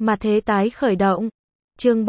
Mà thế tái khởi động. Chương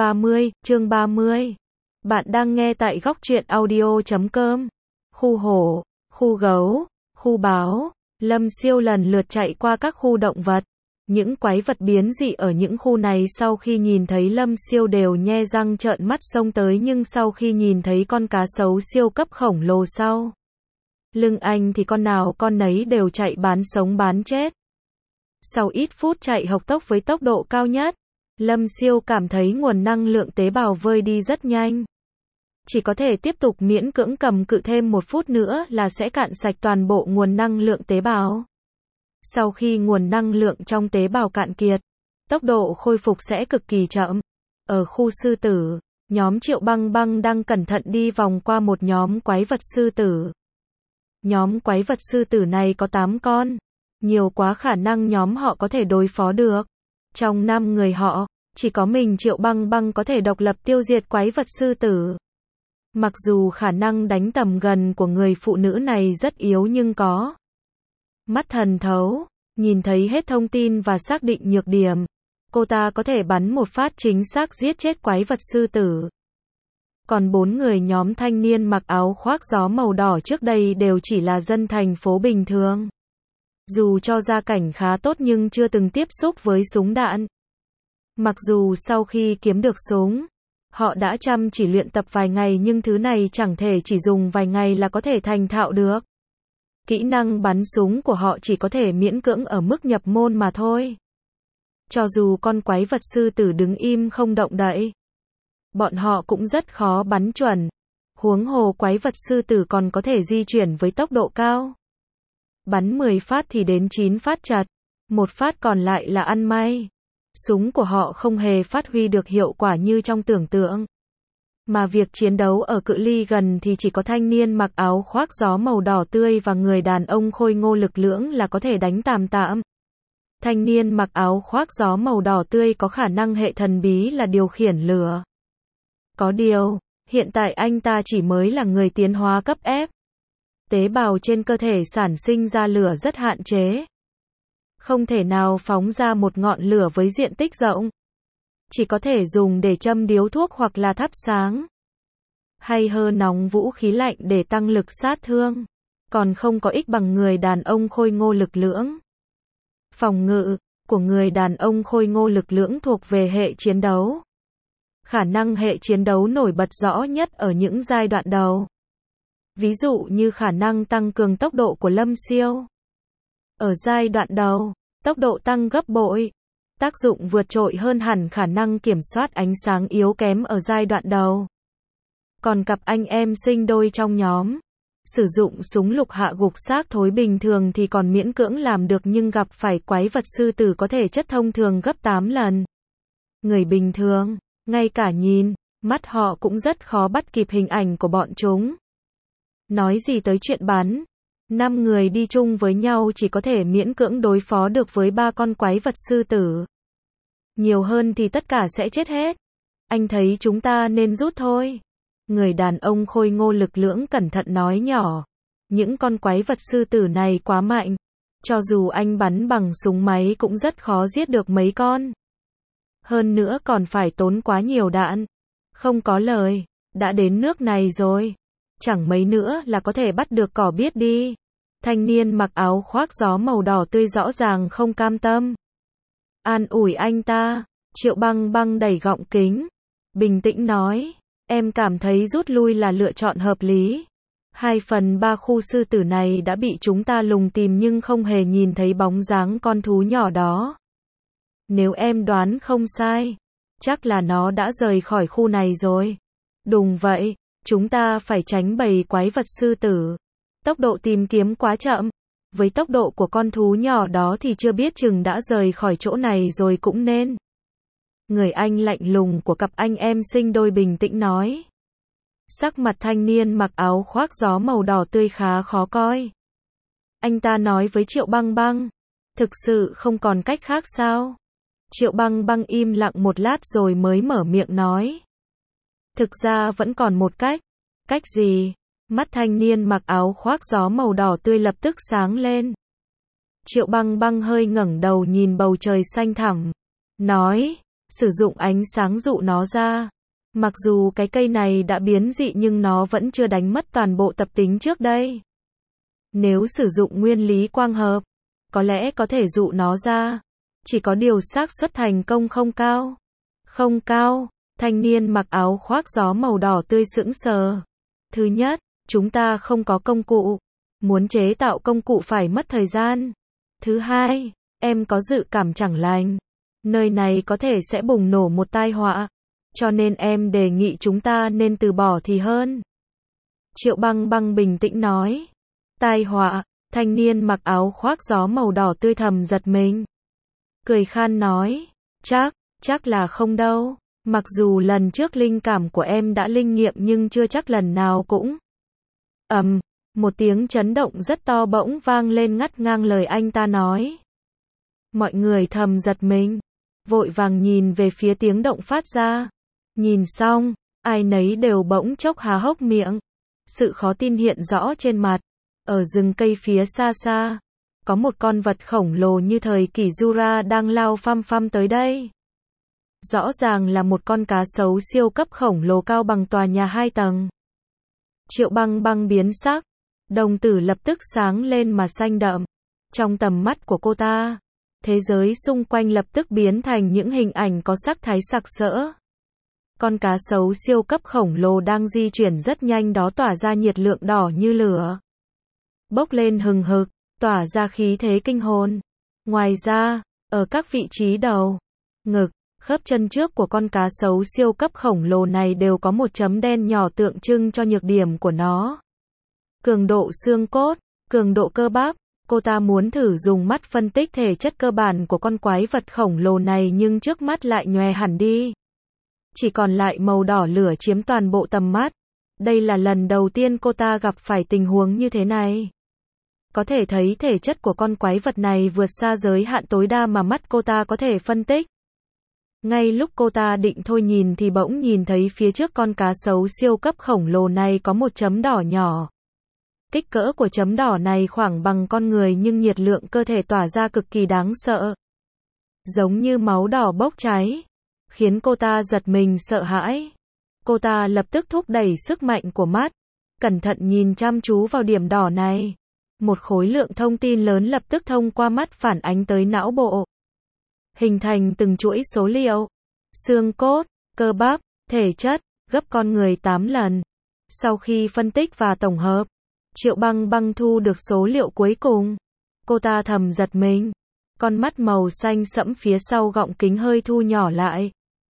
30. Bạn đang nghe tại góc truyện audio.com. Khu hổ, khu gấu, khu báo, Lâm Siêu lần lượt chạy qua các khu động vật. Những quái vật biến dị ở những khu này sau khi nhìn thấy Lâm Siêu đều nhe răng trợn mắt xông tới, nhưng sau khi nhìn thấy con cá sấu siêu cấp khổng lồ sau lưng anh thì con nào con nấy đều chạy bán sống bán chết. Sau ít phút chạy hộc tốc với tốc độ cao nhất, Lâm Siêu cảm thấy nguồn năng lượng tế bào vơi đi rất nhanh. Chỉ có thể tiếp tục miễn cưỡng cầm cự thêm 1 phút nữa là sẽ cạn sạch toàn bộ nguồn năng lượng tế bào. Sau khi nguồn năng lượng trong tế bào cạn kiệt, tốc độ khôi phục sẽ cực kỳ chậm. Ở khu sư tử, nhóm Triệu Băng Băng đang cẩn thận đi vòng qua một nhóm quái vật sư tử. Nhóm quái vật sư tử này có 8 con. Nhiều quá khả năng nhóm họ có thể đối phó được. Trong 5 người họ, chỉ có mình Triệu Băng Băng có thể độc lập tiêu diệt quái vật sư tử. Mặc dù khả năng đánh tầm gần của người phụ nữ này rất yếu nhưng có mắt thần thấu, nhìn thấy hết thông tin và xác định nhược điểm. Cô ta có thể bắn một phát chính xác giết chết quái vật sư tử. Còn 4 người nhóm thanh niên mặc áo khoác gió màu đỏ trước đây đều chỉ là dân thành phố bình thường. Dù cho gia cảnh khá tốt nhưng chưa từng tiếp xúc với súng đạn. Mặc dù sau khi kiếm được súng, họ đã chăm chỉ luyện tập vài ngày nhưng thứ này chẳng thể chỉ dùng vài ngày là có thể thành thạo được. Kỹ năng bắn súng của họ chỉ có thể miễn cưỡng ở mức nhập môn mà thôi. Cho dù con quái vật sư tử đứng im không động đậy, bọn họ cũng rất khó bắn chuẩn. Huống hồ quái vật sư tử còn có thể di chuyển với tốc độ cao. Bắn 10 phát thì đến 9 phát chật, 1 phát còn lại là ăn may. Súng của họ không hề phát huy được hiệu quả như trong tưởng tượng. Mà việc chiến đấu ở cự ly gần thì chỉ có thanh niên mặc áo khoác gió màu đỏ tươi và người đàn ông khôi ngô lực lưỡng là có thể đánh tạm tạm. Thanh niên mặc áo khoác gió màu đỏ tươi có khả năng hệ thần bí là điều khiển lửa. Có điều, hiện tại anh ta chỉ mới là người tiến hóa cấp F. Tế bào trên cơ thể sản sinh ra lửa rất hạn chế. Không thể nào phóng ra một ngọn lửa với diện tích rộng. Chỉ có thể dùng để châm điếu thuốc hoặc là thắp sáng. Hay hơ nóng vũ khí lạnh để tăng lực sát thương. Còn không có ích bằng người đàn ông khôi ngô lực lưỡng. Phòng ngự của người đàn ông khôi ngô lực lưỡng thuộc về hệ chiến đấu. Khả năng hệ chiến đấu nổi bật rõ nhất ở những giai đoạn đầu. Ví dụ như khả năng tăng cường tốc độ của Lâm Siêu. Ở giai đoạn đầu, tốc độ tăng gấp bội. Tác dụng vượt trội hơn hẳn khả năng kiểm soát ánh sáng yếu kém ở giai đoạn đầu. Còn cặp anh em sinh đôi trong nhóm, sử dụng súng lục hạ gục xác thối bình thường thì còn miễn cưỡng làm được, nhưng gặp phải quái vật sư tử có thể chất thông thường gấp 8 lần. Người bình thường, ngay cả nhìn, mắt họ cũng rất khó bắt kịp hình ảnh của bọn chúng. Nói gì tới chuyện bắn. 5 người đi chung với nhau chỉ có thể miễn cưỡng đối phó được với 3 con quái vật sư tử. Nhiều hơn thì tất cả sẽ chết hết. Anh thấy chúng ta nên rút thôi. Người đàn ông khôi ngô lực lưỡng cẩn thận nói nhỏ. Những con quái vật sư tử này quá mạnh. Cho dù anh bắn bằng súng máy cũng rất khó giết được mấy con. Hơn nữa còn phải tốn quá nhiều đạn. Không có lời, đã đến nước này rồi. Chẳng mấy nữa là có thể bắt được cỏ biết đi. Thanh niên mặc áo khoác gió màu đỏ tươi rõ ràng không cam tâm. An ủi anh ta, Triệu Băng Băng đẩy gọng kính. Bình tĩnh nói, em cảm thấy rút lui là lựa chọn hợp lý. 2/3 khu sư tử này đã bị chúng ta lùng tìm nhưng không hề nhìn thấy bóng dáng con thú nhỏ đó. Nếu em đoán không sai, chắc là nó đã rời khỏi khu này rồi. Đúng vậy. Chúng ta phải tránh bầy quái vật sư tử. Tốc độ tìm kiếm quá chậm. Với tốc độ của con thú nhỏ đó thì chưa biết chừng đã rời khỏi chỗ này rồi cũng nên. Người anh lạnh lùng của cặp anh em sinh đôi bình tĩnh nói. Sắc mặt thanh niên mặc áo khoác gió màu đỏ tươi khá khó coi. Anh ta nói với Triệu Băng Băng. Thực sự không còn cách khác sao? Triệu Băng Băng im lặng một lát rồi mới mở miệng nói. Thực ra vẫn còn một cách. Cách gì? Mắt thanh niên mặc áo khoác gió màu đỏ tươi lập tức sáng lên. Triệu Băng Băng hơi ngẩng đầu nhìn bầu trời xanh thẳm. Nói, sử dụng ánh sáng dụ nó ra. Mặc dù cái cây này đã biến dị nhưng nó vẫn chưa đánh mất toàn bộ tập tính trước đây. Nếu sử dụng nguyên lý quang hợp, có lẽ có thể dụ nó ra. Chỉ có điều xác suất thành công không cao. Không cao, thanh niên mặc áo khoác gió màu đỏ tươi sững sờ. Thứ nhất, chúng ta không có công cụ. Muốn chế tạo công cụ phải mất thời gian. Thứ hai, em có dự cảm chẳng lành. Nơi này có thể sẽ bùng nổ một tai họa. Cho nên em đề nghị chúng ta nên từ bỏ thì hơn. Triệu Băng Băng bình tĩnh nói. Tai họa, thanh niên mặc áo khoác gió màu đỏ tươi thầm giật mình. Cười khan nói, chắc là không đâu. Mặc dù lần trước linh cảm của em đã linh nghiệm nhưng chưa chắc lần nào cũng. Một tiếng chấn động rất to bỗng vang lên ngắt ngang lời anh ta nói. Mọi người thầm giật mình, vội vàng nhìn về phía tiếng động phát ra. Nhìn xong, ai nấy đều bỗng chốc há hốc miệng. Sự khó tin hiện rõ trên mặt. Ở rừng cây phía xa xa, có một con vật khổng lồ như thời kỳ Jura đang lao phăm phăm tới đây. Rõ ràng là một con cá sấu siêu cấp khổng lồ cao bằng tòa nhà 2 tầng. Triệu Băng Băng biến sắc, đồng tử lập tức sáng lên mà xanh đậm. Trong tầm mắt của cô ta, thế giới xung quanh lập tức biến thành những hình ảnh có sắc thái sặc sỡ. Con cá sấu siêu cấp khổng lồ đang di chuyển rất nhanh đó tỏa ra nhiệt lượng đỏ như lửa. Bốc lên hừng hực, tỏa ra khí thế kinh hồn. Ngoài ra, ở các vị trí đầu, ngực, khớp chân trước của con cá sấu siêu cấp khổng lồ này đều có một chấm đen nhỏ tượng trưng cho nhược điểm của nó. Cường độ xương cốt, cường độ cơ bắp. Cô ta muốn thử dùng mắt phân tích thể chất cơ bản của con quái vật khổng lồ này nhưng trước mắt lại nhòe hẳn đi. Chỉ còn lại màu đỏ lửa chiếm toàn bộ tầm mắt. Đây là lần đầu tiên cô ta gặp phải tình huống như thế này. Có thể thấy thể chất của con quái vật này vượt xa giới hạn tối đa mà mắt cô ta có thể phân tích. Ngay lúc cô ta định thôi nhìn thì bỗng nhìn thấy phía trước con cá sấu siêu cấp khổng lồ này có một chấm đỏ nhỏ. Kích cỡ của chấm đỏ này khoảng bằng con người nhưng nhiệt lượng cơ thể tỏa ra cực kỳ đáng sợ. Giống như máu đỏ bốc cháy. Khiến cô ta giật mình sợ hãi. Cô ta lập tức thúc đẩy sức mạnh của mắt. Cẩn thận nhìn chăm chú vào điểm đỏ này. Một khối lượng thông tin lớn lập tức thông qua mắt phản ánh tới não bộ. Hình thành từng chuỗi số liệu. Xương cốt, cơ bắp, thể chất, gấp con người 8 lần. Sau khi phân tích và tổng hợp, Triệu Băng Băng thu được số liệu cuối cùng. Cô ta thầm giật mình. Con mắt màu xanh sẫm phía sau gọng kính hơi thu nhỏ lại.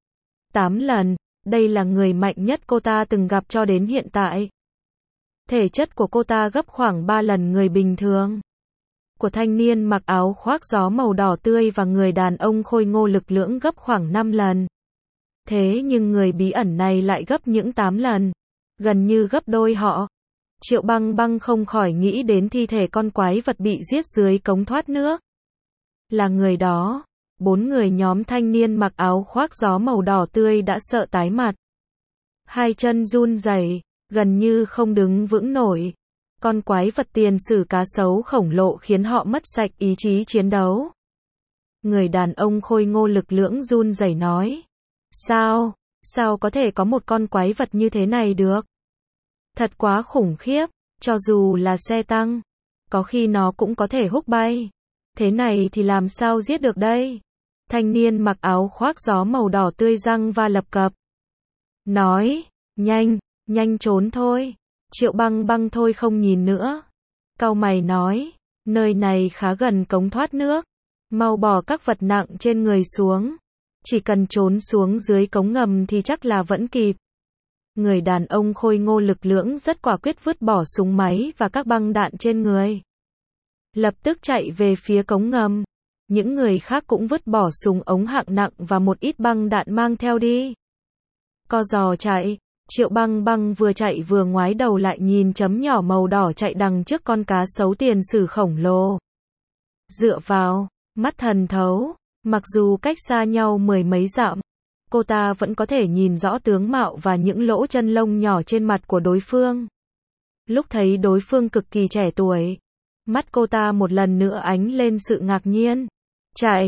8 lần, đây là người mạnh nhất cô ta từng gặp cho đến hiện tại. Thể chất của cô ta gấp khoảng 3 lần người bình thường. Của thanh niên mặc áo khoác gió màu đỏ tươi và người đàn ông khôi ngô lực lưỡng gấp khoảng 5 lần. Thế nhưng người bí ẩn này lại gấp những 8 lần. Gần như gấp đôi họ. Triệu Băng Băng không khỏi nghĩ đến thi thể con quái vật bị giết dưới cống thoát nước. Là người đó. 4 người nhóm thanh niên mặc áo khoác gió màu đỏ tươi đã sợ tái mặt. Hai chân run rẩy, gần như không đứng vững nổi. Con quái vật tiền sử cá sấu khổng lồ khiến họ mất sạch ý chí chiến đấu. Người đàn ông khôi ngô lực lưỡng run rẩy nói. Sao có thể có một con quái vật như thế này được? Thật quá khủng khiếp, cho dù là xe tăng, có khi nó cũng có thể húc bay. Thế này thì làm sao giết được đây? Thanh niên mặc áo khoác gió màu đỏ tươi răng và lập cập. Nói, nhanh trốn thôi. Triệu Băng Băng thôi không nhìn nữa. Cau mày nói, nơi này khá gần cống thoát nước. Mau bỏ các vật nặng trên người xuống. Chỉ cần trốn xuống dưới cống ngầm thì chắc là vẫn kịp. Người đàn ông khôi ngô lực lưỡng rất quả quyết vứt bỏ súng máy và các băng đạn trên người. Lập tức chạy về phía cống ngầm. Những người khác cũng vứt bỏ súng ống hạng nặng và một ít băng đạn mang theo đi. Co giò chạy, Triệu Băng Băng vừa chạy vừa ngoái đầu lại nhìn chấm nhỏ màu đỏ chạy đằng trước con cá sấu tiền sử khổng lồ. Dựa vào mắt thần thấu, mặc dù cách xa nhau 10 mấy dặm, cô ta vẫn có thể nhìn rõ tướng mạo và những lỗ chân lông nhỏ trên mặt của đối phương. Lúc thấy đối phương cực kỳ trẻ tuổi, mắt cô ta một lần nữa ánh lên sự ngạc nhiên. Chạy,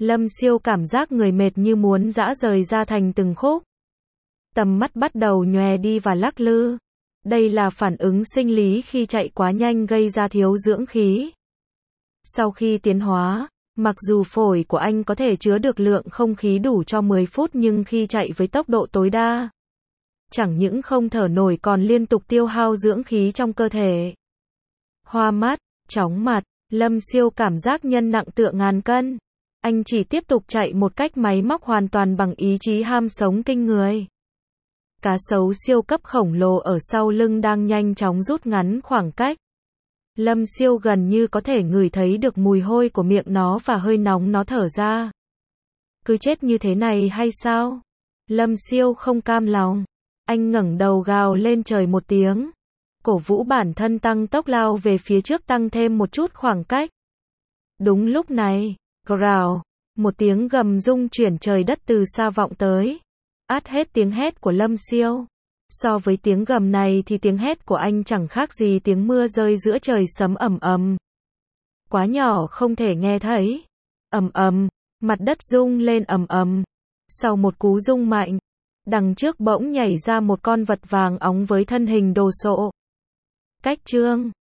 Lâm Siêu cảm giác người mệt như muốn giã rời ra thành từng khúc. Tầm mắt bắt đầu nhòe đi và lắc lư. Đây là phản ứng sinh lý khi chạy quá nhanh gây ra thiếu dưỡng khí. Sau khi tiến hóa, mặc dù phổi của anh có thể chứa được lượng không khí đủ cho 10 phút nhưng khi chạy với tốc độ tối đa, chẳng những không thở nổi còn liên tục tiêu hao dưỡng khí trong cơ thể. Hoa mắt, chóng mặt, Lâm Siêu cảm giác nhân nặng tựa ngàn cân. Anh chỉ tiếp tục chạy một cách máy móc hoàn toàn bằng ý chí ham sống kinh người. Cá sấu siêu cấp khổng lồ ở sau lưng đang nhanh chóng rút ngắn khoảng cách. Lâm Siêu gần như có thể ngửi thấy được mùi hôi của miệng nó và hơi nóng nó thở ra. Cứ chết như thế này hay sao? Lâm Siêu không cam lòng. Anh ngẩng đầu gào lên trời một tiếng. Cổ vũ bản thân tăng tốc lao về phía trước tăng thêm một chút khoảng cách. Đúng lúc này, growl, một tiếng gầm rung chuyển trời đất từ xa vọng tới. Át hết tiếng hét của Lâm Siêu. So với tiếng gầm này thì tiếng hét của anh chẳng khác gì tiếng mưa rơi giữa trời sấm ầm ầm. Quá nhỏ không thể nghe thấy. Ầm ầm, mặt đất rung lên ầm ầm. Sau một cú rung mạnh, đằng trước bỗng nhảy ra một con vật vàng óng với thân hình đồ sộ. Cách chương